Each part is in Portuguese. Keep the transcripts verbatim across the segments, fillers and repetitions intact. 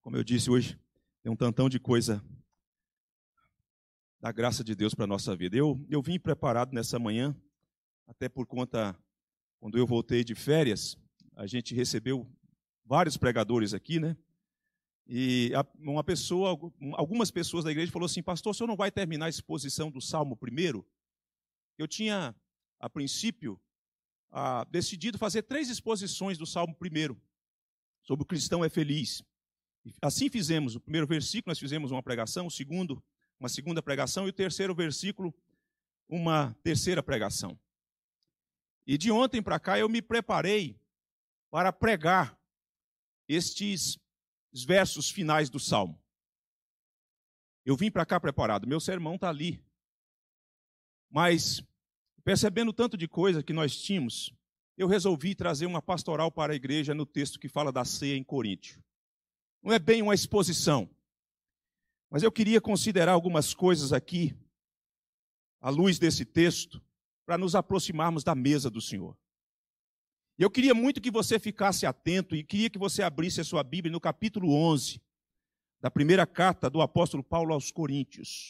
Como eu disse hoje, tem um tantão de coisa da graça de Deus para a nossa vida. Eu, eu vim preparado nessa manhã, até por conta, quando eu voltei de férias, a gente recebeu vários pregadores aqui, né? E uma pessoa, algumas pessoas da igreja falaram assim: pastor, o senhor não vai terminar a exposição do Salmo primeiro? Eu tinha, a princípio, ah, decidido fazer três exposições do Salmo primeiro, sobre o cristão é feliz. Assim fizemos. O primeiro versículo nós fizemos uma pregação, o segundo, uma segunda pregação, e o terceiro versículo, uma terceira pregação. E de ontem para cá eu me preparei para pregar estes versos finais do Salmo. Eu vim para cá preparado, meu sermão está ali. Mas, percebendo o tanto de coisa que nós tínhamos, eu resolvi trazer uma pastoral para a igreja no texto que fala da ceia em Coríntio. Não é bem uma exposição, mas eu queria considerar algumas coisas aqui, à luz desse texto, para nos aproximarmos da mesa do Senhor. E eu queria muito que você ficasse atento e queria que você abrisse a sua Bíblia no capítulo onze, da primeira carta do apóstolo Paulo aos Coríntios.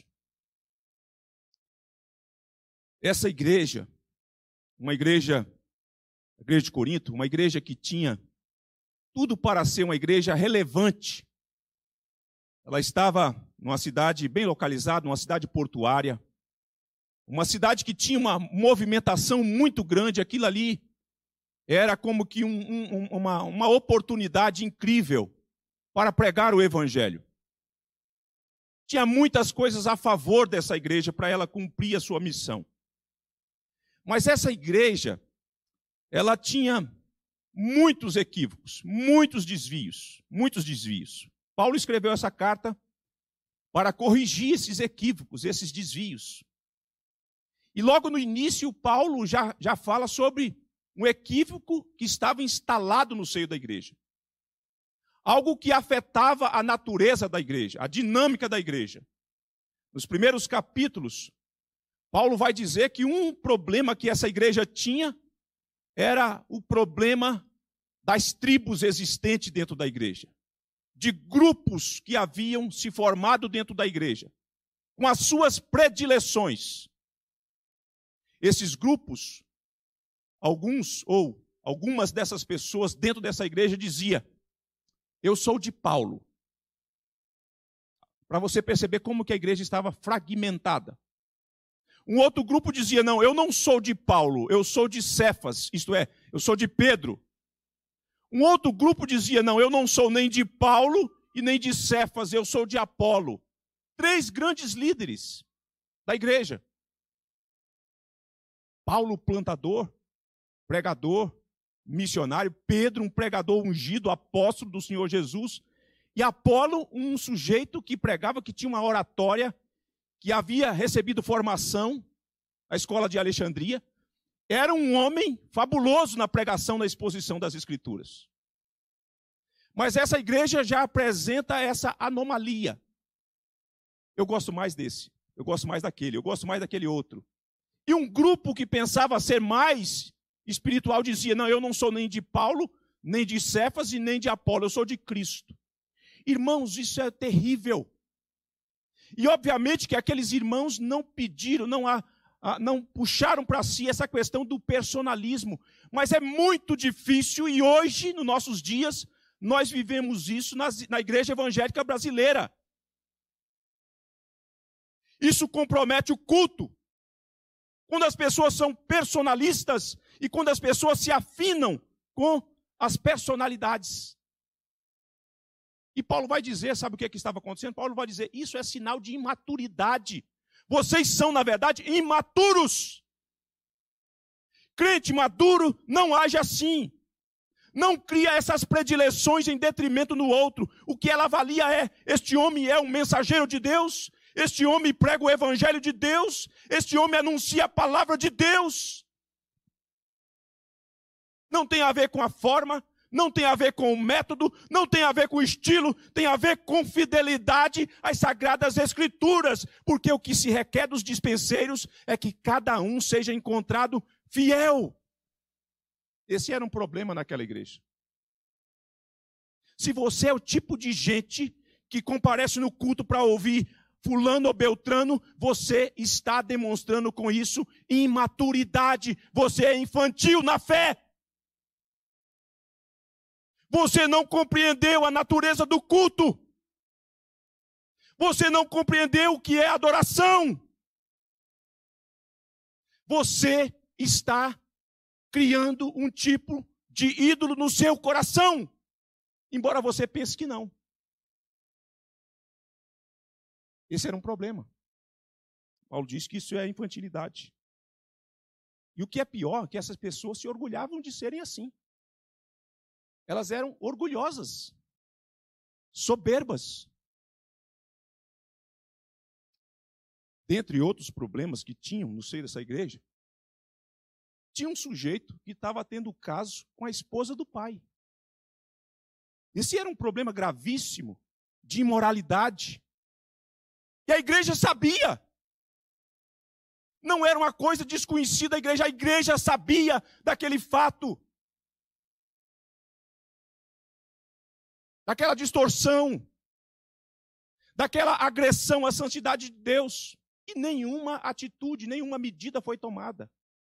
Essa igreja, uma igreja, a igreja de Corinto, uma igreja que tinha tudo para ser uma igreja relevante. Ela estava numa cidade bem localizada, numa cidade portuária, uma cidade que tinha uma movimentação muito grande. Aquilo ali era como que um, um, uma, uma oportunidade incrível para pregar o evangelho. Tinha muitas coisas a favor dessa igreja para ela cumprir a sua missão. Mas essa igreja, ela tinha muitos equívocos, muitos desvios, muitos desvios. Paulo escreveu essa carta para corrigir esses equívocos, esses desvios. E logo no início, Paulo já, já fala sobre um equívoco que estava instalado no seio da igreja. Algo que afetava a natureza da igreja, a dinâmica da igreja. Nos primeiros capítulos, Paulo vai dizer que um problema que essa igreja tinha era o problema das tribos existentes dentro da igreja. De grupos que haviam se formado dentro da igreja, com as suas predileções. Esses grupos, alguns ou algumas dessas pessoas dentro dessa igreja dizia: eu sou de Paulo. Para você perceber como que a igreja estava fragmentada. Um outro grupo dizia: não, eu não sou de Paulo, eu sou de Cefas, isto é, eu sou de Pedro. Um outro grupo dizia: não, eu não sou nem de Paulo e nem de Cefas, eu sou de Apolo. Três grandes líderes da igreja. Paulo, plantador, pregador, missionário. Pedro, um pregador ungido, apóstolo do Senhor Jesus. E Apolo, um sujeito que pregava, que tinha uma oratória, que havia recebido formação na escola de Alexandria. Era um homem fabuloso na pregação, na exposição das Escrituras. Mas essa igreja já apresenta essa anomalia. Eu gosto mais desse, eu gosto mais daquele, eu gosto mais daquele outro. E um grupo que pensava ser mais espiritual dizia: não, eu não sou nem de Paulo, nem de Cefas e nem de Apolo, eu sou de Cristo. Irmãos, isso é terrível. E obviamente que aqueles irmãos não pediram, não, a, a, não puxaram para si essa questão do personalismo. Mas é muito difícil e hoje, nos nossos dias, nós vivemos isso nas, na igreja evangélica brasileira. Isso compromete o culto. Quando as pessoas são personalistas e quando as pessoas se afinam com as personalidades. E Paulo vai dizer, sabe o que, é que estava acontecendo? Paulo vai dizer: isso é sinal de imaturidade. Vocês são, na verdade, imaturos. Crente maduro não age assim. Não cria essas predileções em detrimento no outro. O que ela avalia é: este homem é um mensageiro de Deus, este homem prega o evangelho de Deus, este homem anuncia a palavra de Deus. Não tem a ver com a forma, não tem a ver com o método, não tem a ver com o estilo, tem a ver com fidelidade às sagradas escrituras, porque o que se requer dos dispenseiros é que cada um seja encontrado fiel. Esse era um problema naquela igreja. Se você é o tipo de gente que comparece no culto para ouvir fulano ou beltrano, você está demonstrando com isso imaturidade. Você é infantil na fé. Você não compreendeu a natureza do culto. Você não compreendeu o que é adoração. Você está criando um tipo de ídolo no seu coração, embora você pense que não. Esse era um problema. Paulo diz que isso é infantilidade. E o que é pior, é que essas pessoas se orgulhavam de serem assim. Elas eram orgulhosas, soberbas. Dentre outros problemas que tinham no seio dessa igreja, tinha um sujeito que estava tendo caso com a esposa do pai. Esse era um problema gravíssimo de imoralidade. E a igreja sabia. Não era uma coisa desconhecida, a igreja, a igreja sabia daquele fato. Daquela distorção, daquela agressão à santidade de Deus. E nenhuma atitude, nenhuma medida foi tomada.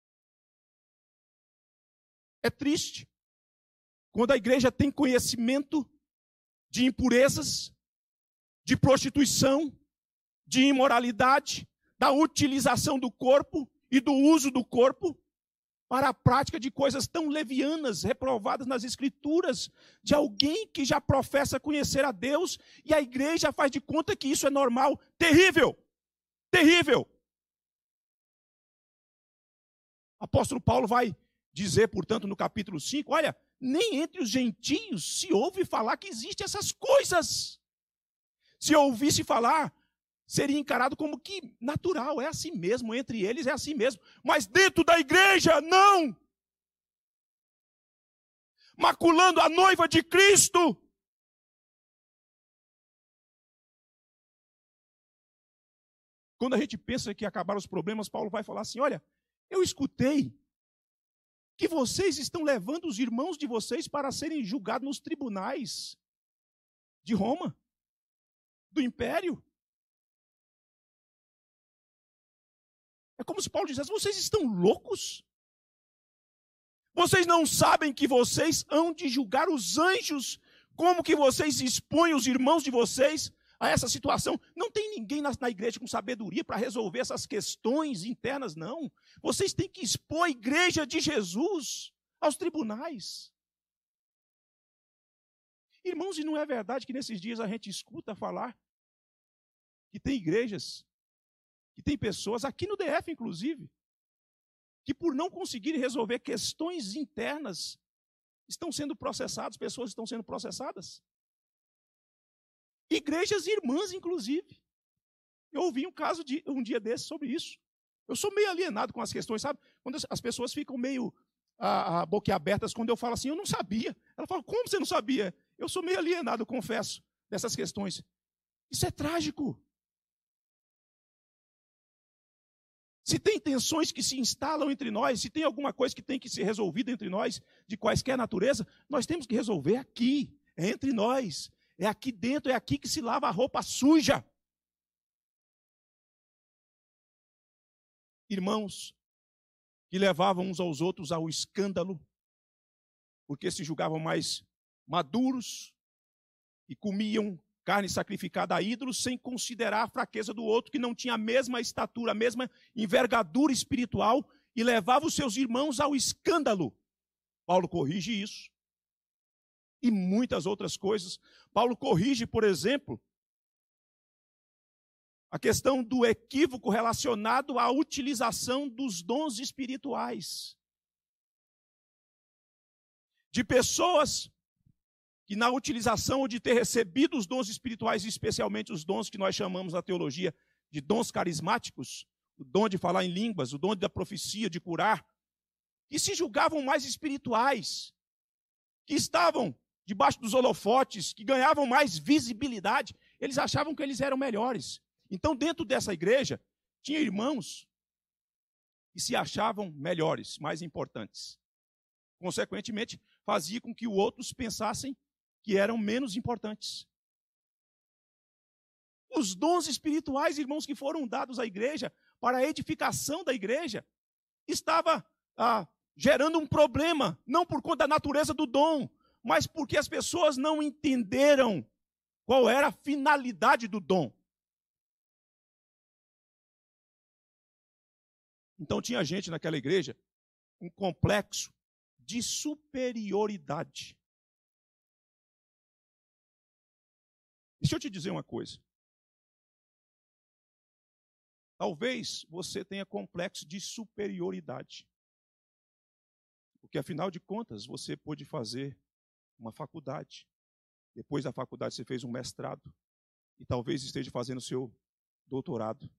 É triste quando a igreja tem conhecimento de impurezas, de prostituição, de imoralidade, da utilização do corpo e do uso do corpo para a prática de coisas tão levianas, reprovadas nas Escrituras, de alguém que já professa conhecer a Deus e a igreja faz de conta que isso é normal. Terrível! Terrível! O apóstolo Paulo vai dizer, portanto, no capítulo cinco, olha, nem entre os gentios se ouve falar que existem essas coisas. Se ouvisse falar, seria encarado como que natural, é assim mesmo, entre eles é assim mesmo. Mas dentro da igreja, não! Maculando a noiva de Cristo. Quando a gente pensa que acabaram os problemas, Paulo vai falar assim, olha, eu escutei que vocês estão levando os irmãos de vocês para serem julgados nos tribunais de Roma, do Império. É como se Paulo dissesse, vocês estão loucos? Vocês não sabem que vocês hão de julgar os anjos? Como que vocês expõem os irmãos de vocês a essa situação? Não tem ninguém na, na igreja com sabedoria para resolver essas questões internas, não. Vocês têm que expor a igreja de Jesus aos tribunais. Irmãos, e não é verdade que nesses dias a gente escuta falar que tem igrejas, que tem pessoas, aqui no D F inclusive, que por não conseguirem resolver questões internas, estão sendo processados, pessoas estão sendo processadas. Igrejas irmãs, inclusive. Eu ouvi um caso de um dia desse sobre isso. Eu sou meio alienado com as questões, sabe? Quando as pessoas ficam meio ah, boquiabertas quando eu falo assim, eu não sabia. Ela fala, como você não sabia? Eu sou meio alienado, confesso, dessas questões. Isso é trágico. Se tem tensões que se instalam entre nós, se tem alguma coisa que tem que ser resolvida entre nós, de quaisquer natureza, nós temos que resolver aqui, é entre nós. É aqui dentro, é aqui que se lava a roupa suja. Irmãos que levavam uns aos outros ao escândalo, porque se julgavam mais maduros e comiam carne sacrificada a ídolos sem considerar a fraqueza do outro, que não tinha a mesma estatura, a mesma envergadura espiritual, e levava os seus irmãos ao escândalo. Paulo corrige isso. E muitas outras coisas. Paulo corrige, por exemplo, a questão do equívoco relacionado à utilização dos dons espirituais. De pessoas que na utilização de ter recebido os dons espirituais, especialmente os dons que nós chamamos na teologia de dons carismáticos, o dom de falar em línguas, o dom da profecia, de curar, que se julgavam mais espirituais, que estavam debaixo dos holofotes, que ganhavam mais visibilidade, eles achavam que eles eram melhores. Então, dentro dessa igreja, tinha irmãos que se achavam melhores, mais importantes. Consequentemente, fazia com que os outros pensassem que eram menos importantes. Os dons espirituais, irmãos, que foram dados à igreja para a edificação da igreja, estava ah, gerando um problema, não por conta da natureza do dom, mas porque as pessoas não entenderam qual era a finalidade do dom. Então tinha gente naquela igreja, um complexo de superioridade. Deixa eu te dizer uma coisa. Talvez você tenha complexo de superioridade. Porque, afinal de contas, você pôde fazer uma faculdade. Depois da faculdade, você fez um mestrado. E talvez esteja fazendo seu doutorado.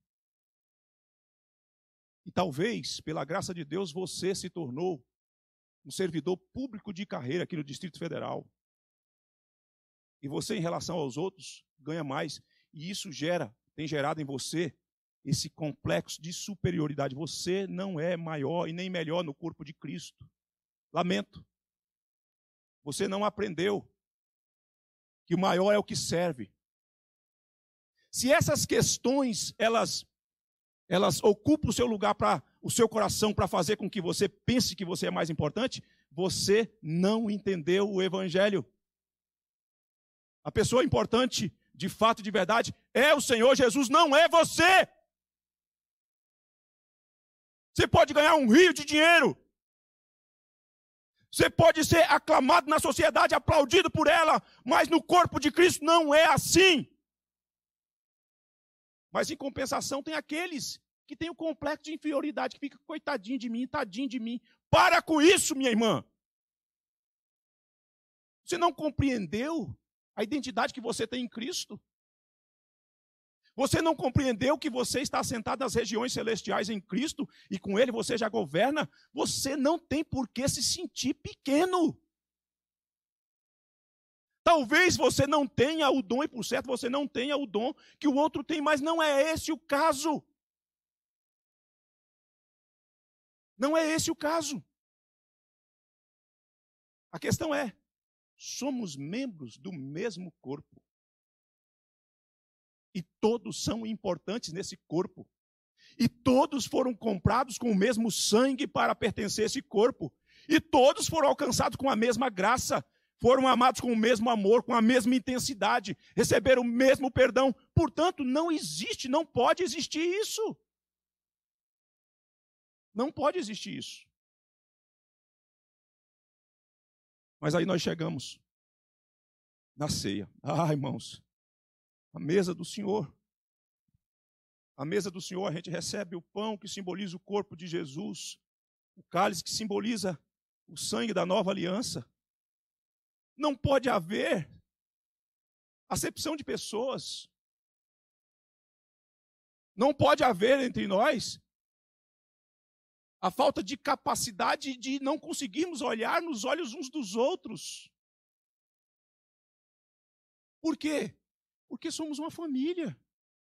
E talvez, pela graça de Deus, você se tornou um servidor público de carreira aqui no Distrito Federal. E você, em relação aos outros, ganha mais. E isso gera, tem gerado em você esse complexo de superioridade. Você não é maior e nem melhor no corpo de Cristo. Lamento. Você não aprendeu que o maior é o que serve. Se essas questões, elas, elas ocupam o seu lugar, para o seu coração, para fazer com que você pense que você é mais importante, você não entendeu o Evangelho. A pessoa importante, de fato e de verdade, é o Senhor Jesus, não é você. Você pode ganhar um rio de dinheiro. Você pode ser aclamado na sociedade, aplaudido por ela, mas no corpo de Cristo não é assim. Mas em compensação tem aqueles que têm o complexo de inferioridade, que fica coitadinho de mim, tadinho de mim. Para com isso, minha irmã. Você não compreendeu a identidade que você tem em Cristo? Você não compreendeu que você está sentado nas regiões celestiais em Cristo e com Ele você já governa? Você não tem por que se sentir pequeno. Talvez você não tenha o dom, e por certo você não tenha o dom que o outro tem, mas não é esse o caso. Não é esse o caso. A questão é, somos membros do mesmo corpo. E todos são importantes nesse corpo. E todos foram comprados com o mesmo sangue para pertencer a esse corpo. E todos foram alcançados com a mesma graça. Foram amados com o mesmo amor, com a mesma intensidade. Receberam o mesmo perdão. Portanto, não existe, não pode existir isso. Não pode existir isso. Mas aí nós chegamos na ceia. Ah, irmãos. A mesa do Senhor. A mesa do Senhor, a gente recebe o pão que simboliza o corpo de Jesus, o cálice que simboliza o sangue da nova aliança. Não pode haver acepção de pessoas. Não pode haver entre nós a falta de capacidade de não conseguirmos olhar nos olhos uns dos outros. Por quê? Porque somos uma família.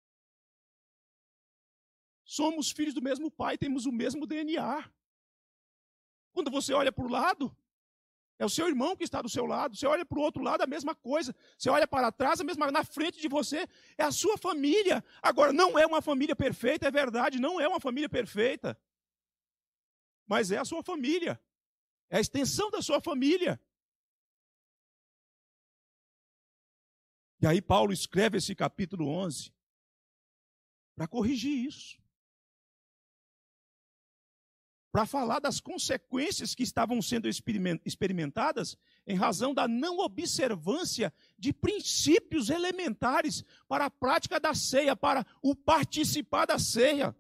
Somos filhos do mesmo pai, temos o mesmo D N A. Quando você olha para o lado, é o seu irmão que está do seu lado. Você olha para o outro lado, a mesma coisa. Você olha para trás, a mesma, na frente de você, é a sua família. Agora, não é uma família perfeita, é verdade, não é uma família perfeita. Mas é a sua família. É a extensão da sua família. E aí Paulo escreve esse capítulo onze para corrigir isso. Para falar das consequências que estavam sendo experimentadas em razão da não observância de princípios elementares para a prática da ceia, para o participar da ceia.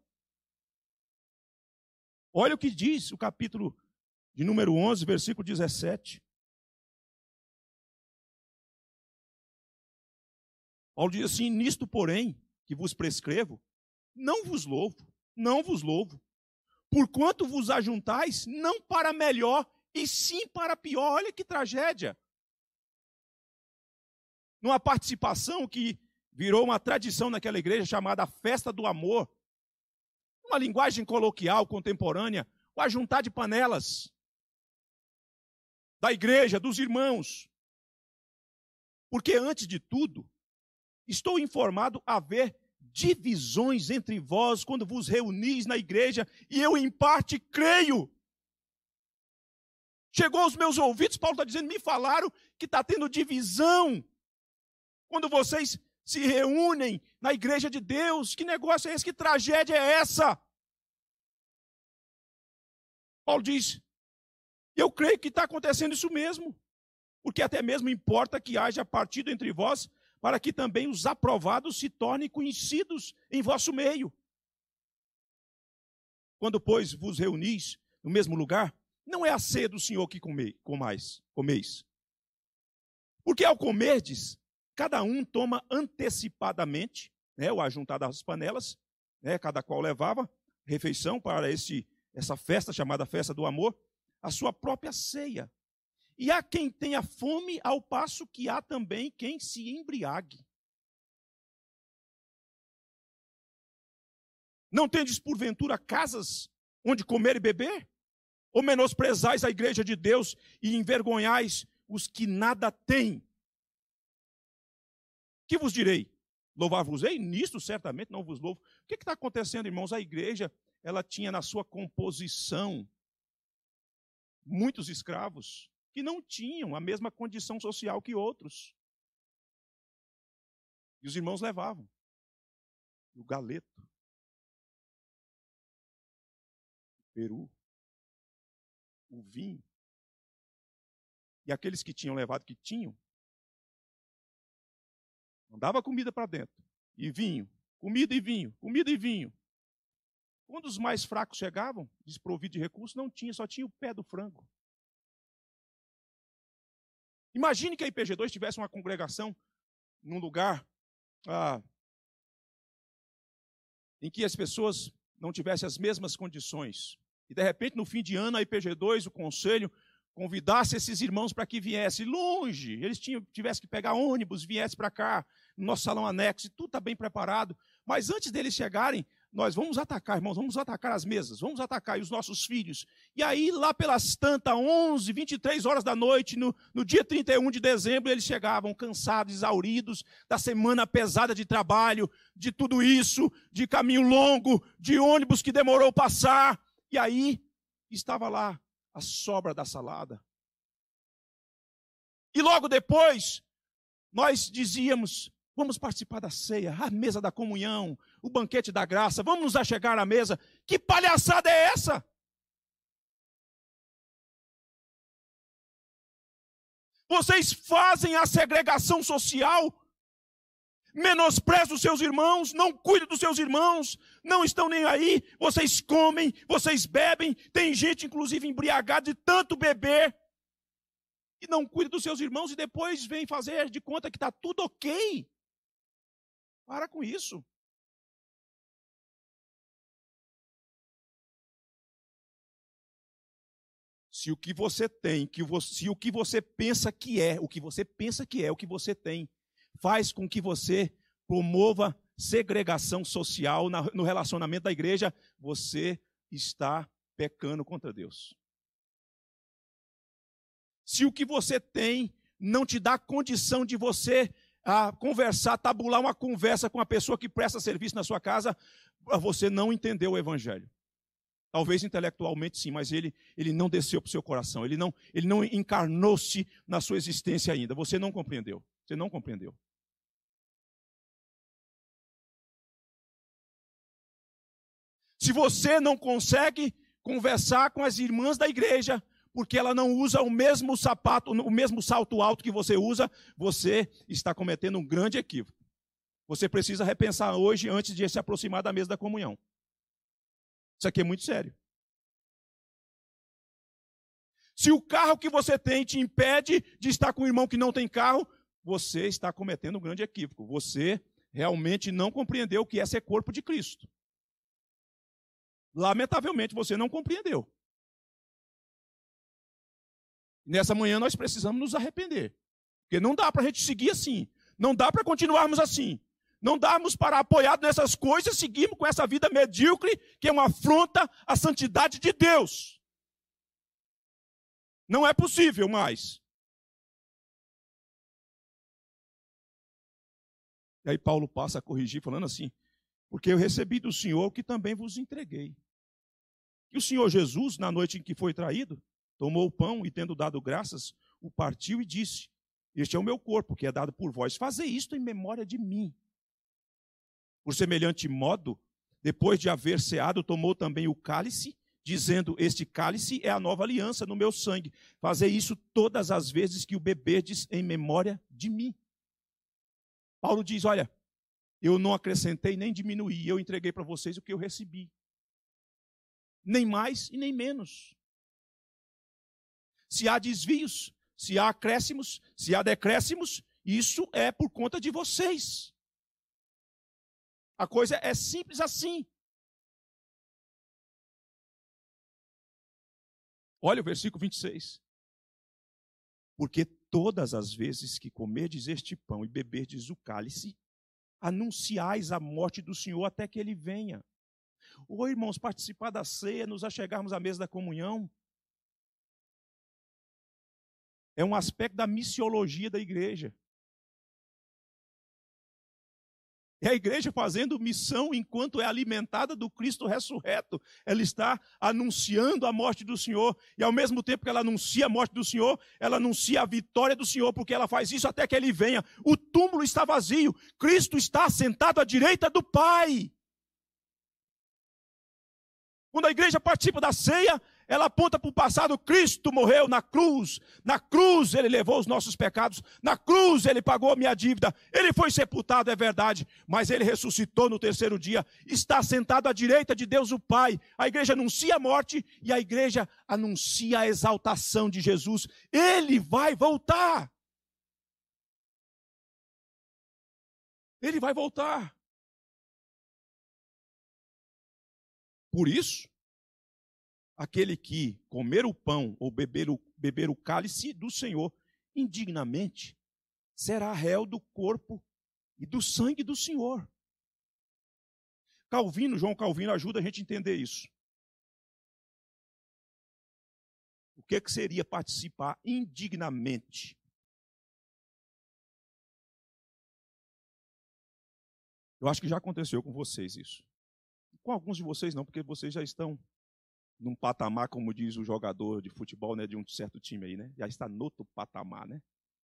Olha o que diz o capítulo de número onze, versículo dezessete. Paulo diz assim: nisto, porém, que vos prescrevo, não vos louvo, não vos louvo, porquanto vos ajuntais, não para melhor, e sim para pior. Olha que tragédia. Numa participação que virou uma tradição naquela igreja chamada Festa do Amor, uma linguagem coloquial, contemporânea, o ajuntar de panelas da igreja, dos irmãos. Porque, antes de tudo, estou informado haver divisões entre vós quando vos reunis na igreja, e eu, em parte, creio. Chegou aos meus ouvidos, Paulo está dizendo, me falaram que está tendo divisão quando vocês se reúnem na igreja de Deus. Que negócio é esse? Que tragédia é essa? Paulo diz, eu creio que está acontecendo isso mesmo, porque até mesmo importa que haja partido entre vós, para que também os aprovados se tornem conhecidos em vosso meio. Quando, pois, vos reunis no mesmo lugar, não é a ceia do Senhor que comei, comais, comeis. Porque ao comerdes, cada um toma antecipadamente, né, o ajuntar das panelas, né, cada qual levava refeição para esse, essa festa chamada festa do amor, a sua própria ceia. E há quem tenha fome, ao passo que há também quem se embriague. Não tendes porventura casas onde comer e beber? Ou menosprezais a igreja de Deus e envergonhais os que nada têm? Que vos direi? Louvar-vos-ei? Nisto certamente não vos louvo. O que está acontecendo, irmãos? A igreja, ela tinha na sua composição muitos escravos que não tinham a mesma condição social que outros. E os irmãos levavam o galeto, o peru, o vinho. E aqueles que tinham levado, que tinham, mandava comida para dentro. E vinho, comida e vinho, comida e vinho. Quando os mais fracos chegavam, desprovidos de recursos, não tinha, só tinha o pé do frango. Imagine que a I P G dois tivesse uma congregação num lugar ah, em que as pessoas não tivessem as mesmas condições. E, de repente, no fim de ano, a I P G dois, o conselho, convidasse esses irmãos para que viessem longe. Eles tinham, tivessem que pegar ônibus, viessem para cá, no nosso salão anexo, e tudo está bem preparado. Mas antes deles chegarem, nós vamos atacar, irmãos, vamos atacar as mesas, vamos atacar os nossos filhos. E aí, lá pelas tantas, onze, vinte e três horas da noite, no, no dia trinta e um de dezembro, eles chegavam cansados, exauridos, da semana pesada de trabalho, de tudo isso, de caminho longo, de ônibus que demorou passar. E aí, estava lá a sobra da salada. E logo depois, nós dizíamos, vamos participar da ceia, a mesa da comunhão, o banquete da graça, vamos nos achegar à mesa. Que palhaçada é essa? Vocês fazem a segregação social, menosprezam os seus irmãos, não cuidam dos seus irmãos, não estão nem aí, vocês comem, vocês bebem, tem gente inclusive embriagada de tanto beber, e não cuida dos seus irmãos, e depois vem fazer de conta que está tudo ok. Para com isso. Se o que você tem, que você, se o que você pensa que é, o que você pensa que é, o que você tem, faz com que você promova segregação social no relacionamento da igreja, você está pecando contra Deus. Se o que você tem não te dá condição de você a conversar, tabular uma conversa com a pessoa que presta serviço na sua casa, você não entendeu o evangelho. Talvez intelectualmente sim, mas ele, ele não desceu para o seu coração, ele não, ele não encarnou-se na sua existência ainda. Você não compreendeu, você não compreendeu. Se você não consegue conversar com as irmãs da igreja, porque ela não usa o mesmo sapato, o mesmo salto alto que você usa, você está cometendo um grande equívoco. Você precisa repensar hoje antes de se aproximar da mesa da comunhão. Isso aqui é muito sério. Se o carro que você tem te impede de estar com um irmão que não tem carro, você está cometendo um grande equívoco. Você realmente não compreendeu o que é ser corpo de Cristo. Lamentavelmente, você não compreendeu. Nessa manhã nós precisamos nos arrepender. Porque não dá para a gente seguir assim. Não dá para continuarmos assim. Não damos para, apoiado nessas coisas, seguirmos com essa vida medíocre, que é uma afronta à santidade de Deus. Não é possível mais. E aí Paulo passa a corrigir, falando assim: porque eu recebi do Senhor o que também vos entreguei. Que o Senhor Jesus, na noite em que foi traído, tomou o pão e, tendo dado graças, o partiu e disse: este é o meu corpo, que é dado por vós. Fazei isto em memória de mim. Por semelhante modo, depois de haver ceado, tomou também o cálice, dizendo: este cálice é a nova aliança no meu sangue. Fazei isso todas as vezes que o beberdes em memória de mim. Paulo diz: olha, eu não acrescentei nem diminuí, eu entreguei para vocês o que eu recebi. Nem mais e nem menos. Se há desvios, se há acréscimos, se há decréscimos, isso é por conta de vocês. A coisa é simples assim. Olha o versículo vinte e seis. Porque todas as vezes que comerdes este pão e beberdes o cálice, anunciais a morte do Senhor até que ele venha. Ô irmãos, participar da ceia, nos achegarmos à mesa da comunhão, é um aspecto da missiologia da igreja. É a igreja fazendo missão enquanto é alimentada do Cristo ressurreto. Ela está anunciando a morte do Senhor. E ao mesmo tempo que ela anuncia a morte do Senhor, ela anuncia a vitória do Senhor, porque ela faz isso até que ele venha. O túmulo está vazio. Cristo está sentado à direita do Pai. Quando a igreja participa da ceia, ela aponta para o passado. Cristo morreu na cruz. Na cruz ele levou os nossos pecados. Na cruz ele pagou a minha dívida. Ele foi sepultado, é verdade, mas ele ressuscitou no terceiro dia. Está sentado à direita de Deus o Pai. A igreja anuncia a morte e a igreja anuncia a exaltação de Jesus. Ele vai voltar. Ele vai voltar. Por isso, aquele que comer o pão ou beber o, beber o cálice do Senhor indignamente será réu do corpo e do sangue do Senhor. Calvino, João Calvino, ajuda a gente a entender isso. O que, que seria participar indignamente? Eu acho que já aconteceu com vocês isso. Com alguns de vocês não, porque vocês já estão num patamar, como diz o jogador de futebol, né, de um certo time aí, né? Já está no outro patamar, né?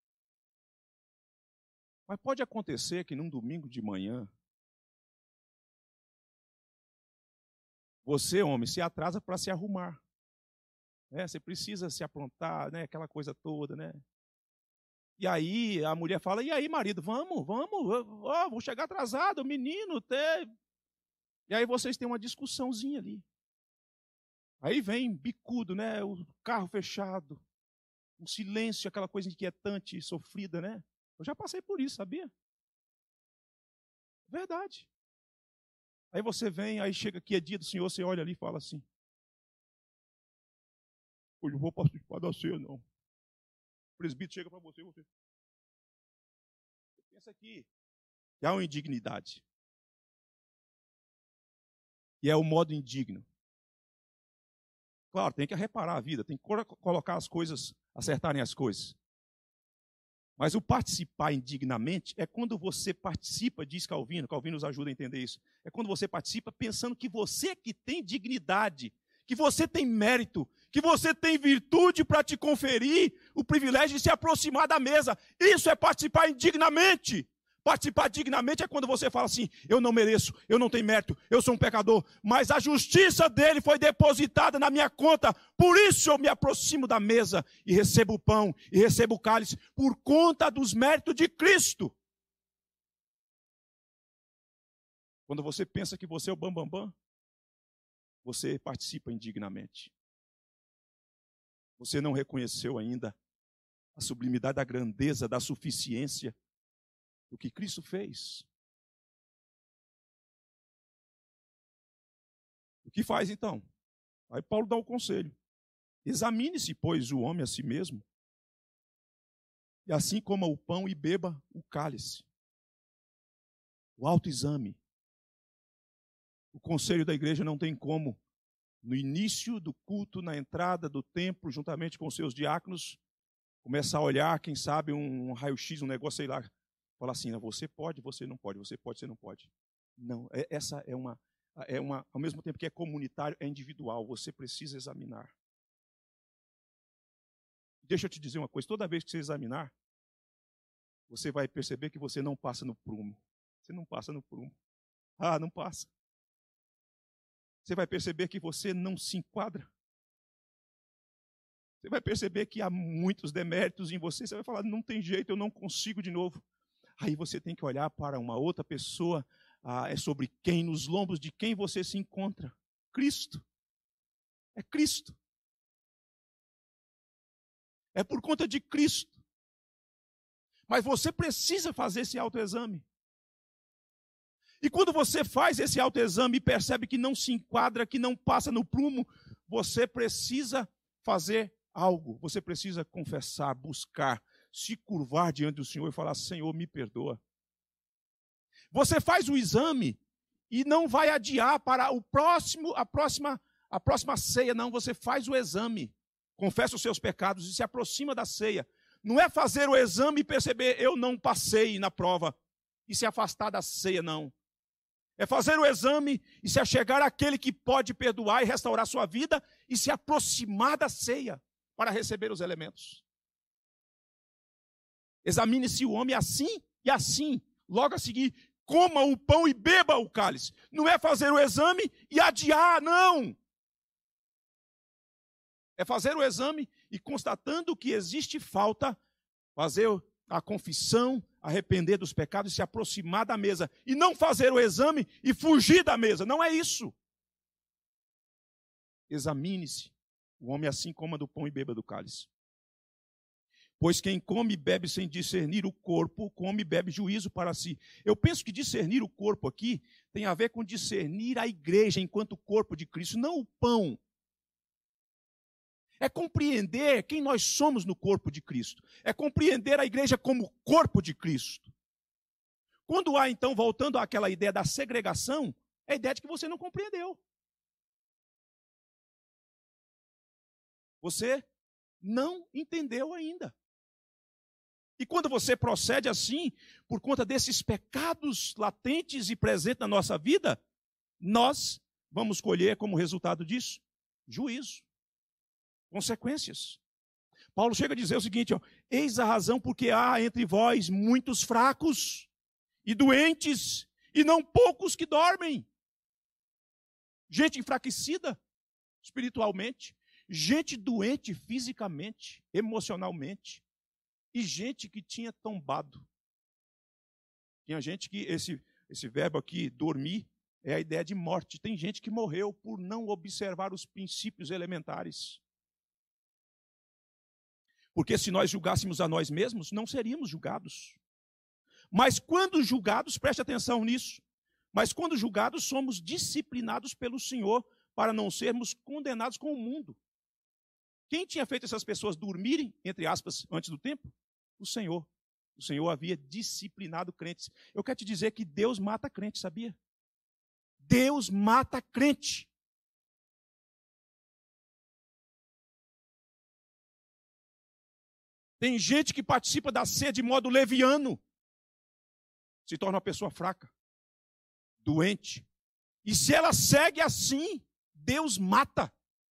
Mas pode acontecer que num domingo de manhã, você, homem, se atrasa para se arrumar. Né? Você precisa se aprontar, né? Aquela coisa toda, né? E aí a mulher fala: e aí, marido, vamos, vamos, oh, vou chegar atrasado, menino, até... E aí vocês têm uma discussãozinha ali. Aí vem bicudo, né? O carro fechado, um silêncio, aquela coisa inquietante, sofrida, né? Eu já passei por isso, sabia? Verdade. Aí você vem, aí chega aqui, é dia do Senhor, você olha ali e fala assim: hoje não vou participar da ceia, não. O presbítero chega para você e você... Você pensa aqui que há uma indignidade. E é o modo indigno. Claro, tem que reparar a vida, tem que colocar as coisas, acertarem as coisas. Mas o participar indignamente é quando você participa, diz Calvino, Calvino nos ajuda a entender isso, é quando você participa pensando que você que tem dignidade, que você tem mérito, que você tem virtude para te conferir o privilégio de se aproximar da mesa. Isso é participar indignamente. Participar dignamente é quando você fala assim: eu não mereço, eu não tenho mérito, eu sou um pecador, mas a justiça dele foi depositada na minha conta, por isso eu me aproximo da mesa e recebo o pão e recebo o cálice, por conta dos méritos de Cristo. Quando você pensa que você é o bambambam, bam, bam, você participa indignamente. Você não reconheceu ainda a sublimidade da grandeza, da suficiência o que Cristo fez. O que faz então? Aí Paulo dá o conselho: examine-se, pois, o homem a si mesmo, e assim coma o pão e beba o cálice. O autoexame. O conselho da igreja não tem como, no início do culto, na entrada do templo, juntamente com seus diáconos, começar a olhar, quem sabe, um raio-x, um negócio, sei lá, Fala assim, não, você pode, você não pode, você pode, você não pode. Não, é, essa é uma, é uma, ao mesmo tempo que é comunitário, é individual, você precisa examinar. Deixa eu te dizer uma coisa, toda vez que você examinar, você vai perceber que você não passa no prumo. Você não passa no prumo. Ah, não passa. Você vai perceber que você não se enquadra. Você vai perceber que há muitos deméritos em você. Você vai falar, não tem jeito, eu não consigo de novo. Aí você tem que olhar para uma outra pessoa, ah, é sobre quem, nos lombos de quem você se encontra. Cristo. É Cristo. É por conta de Cristo. Mas você precisa fazer esse autoexame. E quando você faz esse autoexame e percebe que não se enquadra, que não passa no prumo, você precisa fazer algo. Você precisa confessar, buscar, se curvar diante do Senhor e falar, Senhor, me perdoa. Você faz o exame e não vai adiar para o próximo, a próxima, a próxima ceia, não. Você faz o exame, confessa os seus pecados e se aproxima da ceia. Não é fazer o exame e perceber, eu não passei na prova e se afastar da ceia, não. É fazer o exame e se achegar àquele que pode perdoar e restaurar sua vida e se aproximar da ceia para receber os elementos. Examine-se o homem assim e assim. Logo a seguir, coma o pão e beba o cálice. Não é fazer o exame e adiar, não. É fazer o exame e constatando que existe falta, fazer a confissão, arrepender dos pecados e se aproximar da mesa. E não fazer o exame e fugir da mesa. Não é isso. Examine-se. O homem assim coma do pão e beba do cálice. Pois quem come e bebe sem discernir o corpo, come e bebe juízo para si. Eu penso que discernir o corpo aqui tem a ver com discernir a igreja enquanto corpo de Cristo, não o pão. É compreender quem nós somos no corpo de Cristo. É compreender a igreja como corpo de Cristo. Quando há, então, voltando àquela ideia da segregação, é a ideia de que você não compreendeu. Você não entendeu ainda. E quando você procede assim, por conta desses pecados latentes e presentes na nossa vida, nós vamos colher como resultado disso juízo. Consequências. Paulo chega a dizer o seguinte, ó, eis a razão porque há entre vós muitos fracos e doentes e não poucos que dormem. Gente enfraquecida espiritualmente, gente doente fisicamente, emocionalmente e gente que tinha tombado. Tinha gente que, esse, esse verbo aqui, dormir, é a ideia de morte. Tem gente que morreu por não observar os princípios elementares. Porque se nós julgássemos a nós mesmos, não seríamos julgados. Mas quando julgados, preste atenção nisso, mas quando julgados, somos disciplinados pelo Senhor para não sermos condenados com o mundo. Quem tinha feito essas pessoas dormirem, entre aspas, antes do tempo? O Senhor. O Senhor havia disciplinado crentes. Eu quero te dizer que Deus mata crente, sabia? Deus mata crente. Tem gente que participa da ceia de modo leviano. Se torna uma pessoa fraca, doente. E se ela segue assim, Deus mata.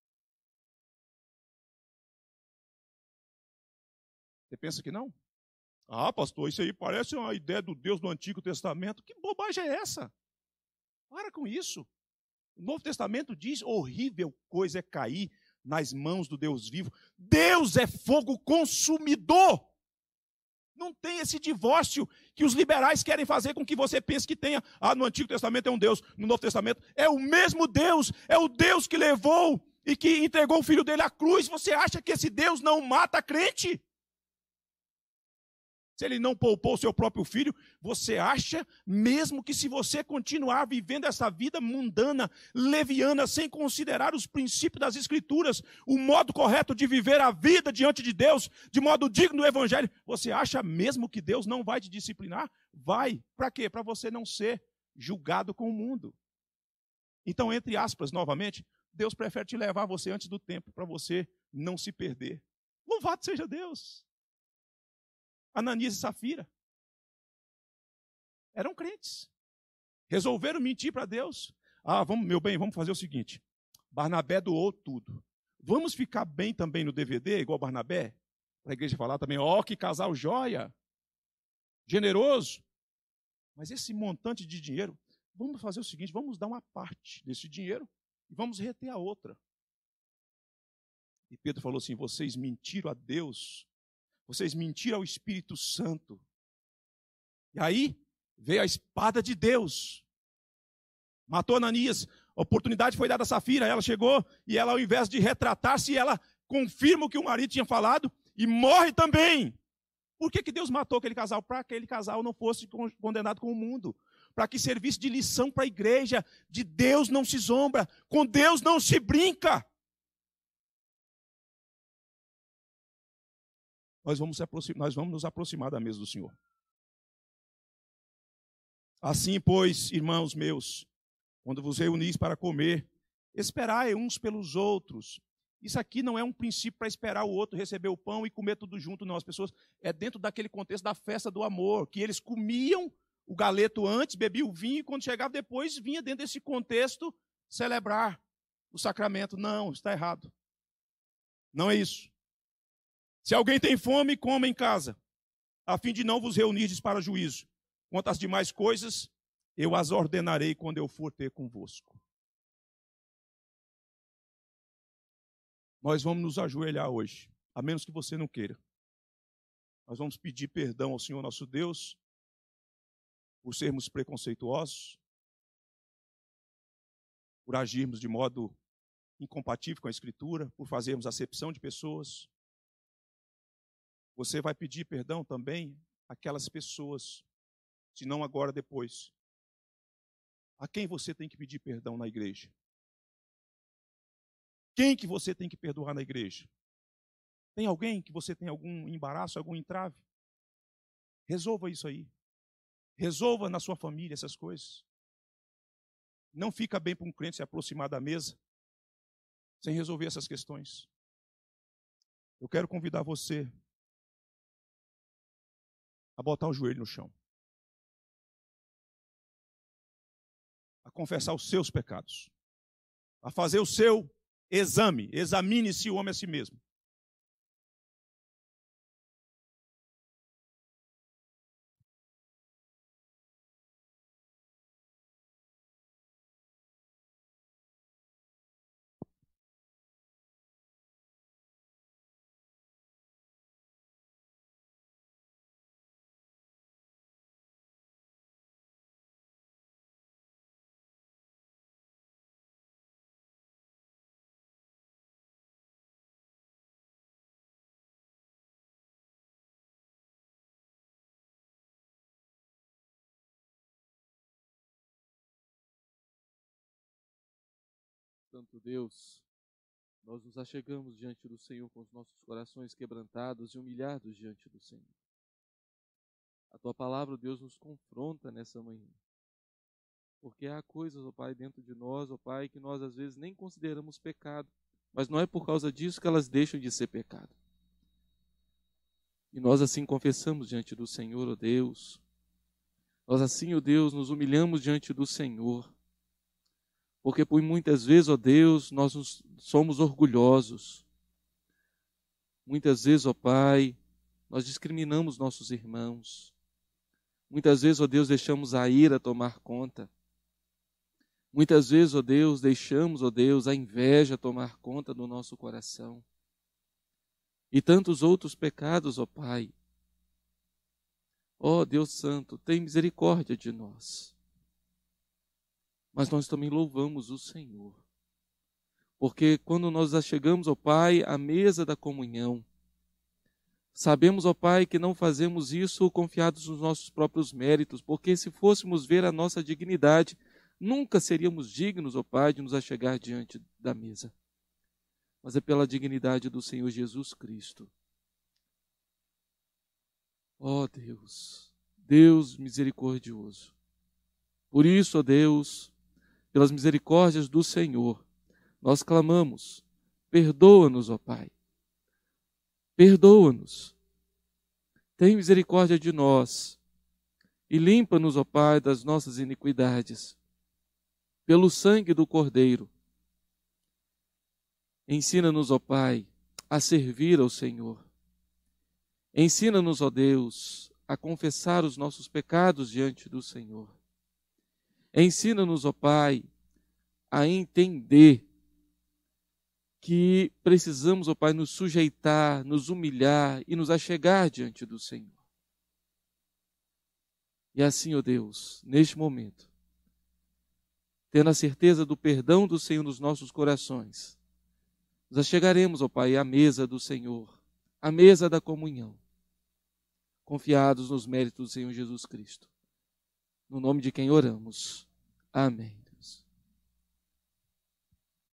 Você pensa que não? Ah, pastor, isso aí parece uma ideia do Deus do Antigo Testamento. Que bobagem é essa? Para com isso. O Novo Testamento diz, horrível coisa é cair nas mãos do Deus vivo. Deus é fogo consumidor. Não tem esse divórcio que os liberais querem fazer com que você pense que tenha. Ah, no Antigo Testamento é um Deus, no Novo Testamento é o mesmo Deus. É o Deus que levou e que entregou o filho dele à cruz. Você acha que esse Deus não mata crente? Se ele não poupou o seu próprio filho, você acha mesmo que se você continuar vivendo essa vida mundana, leviana, sem considerar os princípios das Escrituras, o modo correto de viver a vida diante de Deus, de modo digno do Evangelho, você acha mesmo que Deus não vai te disciplinar? Vai. Para quê? Para você não ser julgado com o mundo. Então, entre aspas, novamente, Deus prefere te levar você antes do tempo, para você não se perder. Louvado seja Deus! Ananias e Safira. Eram crentes. Resolveram mentir para Deus. Ah, vamos, meu bem, vamos fazer o seguinte. Barnabé doou tudo. Vamos ficar bem também no D V D, igual Barnabé? Para a igreja falar também, ó, oh, que casal joia, generoso. Mas esse montante de dinheiro, vamos fazer o seguinte, vamos dar uma parte desse dinheiro e vamos reter a outra. E Pedro falou assim, vocês mentiram a Deus, vocês mentiram ao Espírito Santo. E aí veio a espada de Deus. Matou Ananias, a oportunidade foi dada a Safira, ela chegou e ela, ao invés de retratar-se, ela confirma o que o marido tinha falado e morre também. Por que, que Deus matou aquele casal? Para que aquele casal não fosse condenado com o mundo. Para que servisse de lição para a igreja. De Deus não se zombra. Com Deus não se brinca. Nós vamos, se aproximar, nós vamos nos aproximar da mesa do Senhor. Assim, pois, irmãos meus, quando vos reunis para comer, esperai uns pelos outros. Isso aqui não é um princípio para esperar o outro receber o pão e comer tudo junto, não. As pessoas, é dentro daquele contexto da festa do amor, que eles comiam o galeto antes, bebiam o vinho, e quando chegava depois, vinha dentro desse contexto celebrar o sacramento. Não, está errado. Não é isso. Se alguém tem fome, coma em casa, a fim de não vos reunirdes para juízo. Quanto às demais coisas, eu as ordenarei quando eu for ter convosco. Nós vamos nos ajoelhar hoje, a menos que você não queira. Nós vamos pedir perdão ao Senhor nosso Deus por sermos preconceituosos, por agirmos de modo incompatível com a Escritura, por fazermos acepção de pessoas. Você vai pedir perdão também àquelas pessoas, se não agora, depois. A quem você tem que pedir perdão na igreja? Quem que você tem que perdoar na igreja? Tem alguém que você tem algum embaraço, algum entrave? Resolva isso aí. Resolva na sua família essas coisas. Não fica bem para um crente se aproximar da mesa sem resolver essas questões. Eu quero convidar você a botar o joelho no chão. A confessar os seus pecados. A fazer o seu exame. Examine-se o homem a si mesmo. Santo Deus, nós nos achegamos diante do Senhor com os nossos corações quebrantados e humilhados diante do Senhor. A Tua palavra, Deus, nos confronta nessa manhã. Porque há coisas, ó Pai, dentro de nós, ó Pai, que nós às vezes nem consideramos pecado, mas não é por causa disso que elas deixam de ser pecado. E nós assim confessamos diante do Senhor, ó Deus. Nós assim, ó Deus, nos humilhamos diante do Senhor. Porque por muitas vezes, ó Deus, nós somos orgulhosos. Muitas vezes, ó Pai, nós discriminamos nossos irmãos. Muitas vezes, ó Deus, deixamos a ira tomar conta. Muitas vezes, ó Deus, deixamos, ó Deus, a inveja tomar conta do nosso coração. E tantos outros pecados, ó Pai. Ó Deus Santo, tem misericórdia de nós. Mas nós também louvamos o Senhor. Porque quando nós chegamos, ó Pai, à mesa da comunhão, sabemos, ó Pai, que não fazemos isso confiados nos nossos próprios méritos, porque se fôssemos ver a nossa dignidade, nunca seríamos dignos, ó Pai, de nos achegar diante da mesa. Mas é pela dignidade do Senhor Jesus Cristo. Ó Deus, Deus misericordioso. Por isso, ó Deus, pelas misericórdias do Senhor, nós clamamos, perdoa-nos, ó Pai, perdoa-nos, tem misericórdia de nós E limpa-nos, ó Pai, das nossas iniquidades, pelo sangue do Cordeiro. Ensina-nos, ó Pai, a servir ao Senhor. Ensina-nos, ó Deus, a confessar os nossos pecados diante do Senhor. Ensina-nos, ó Pai, a entender que precisamos, ó Pai, nos sujeitar, nos humilhar e nos achegar diante do Senhor. E assim, ó Deus, neste momento, tendo a certeza do perdão do Senhor nos nossos corações, nos achegaremos, ó Pai, à mesa do Senhor, à mesa da comunhão, confiados nos méritos do Senhor Jesus Cristo. No nome de quem oramos. Amém.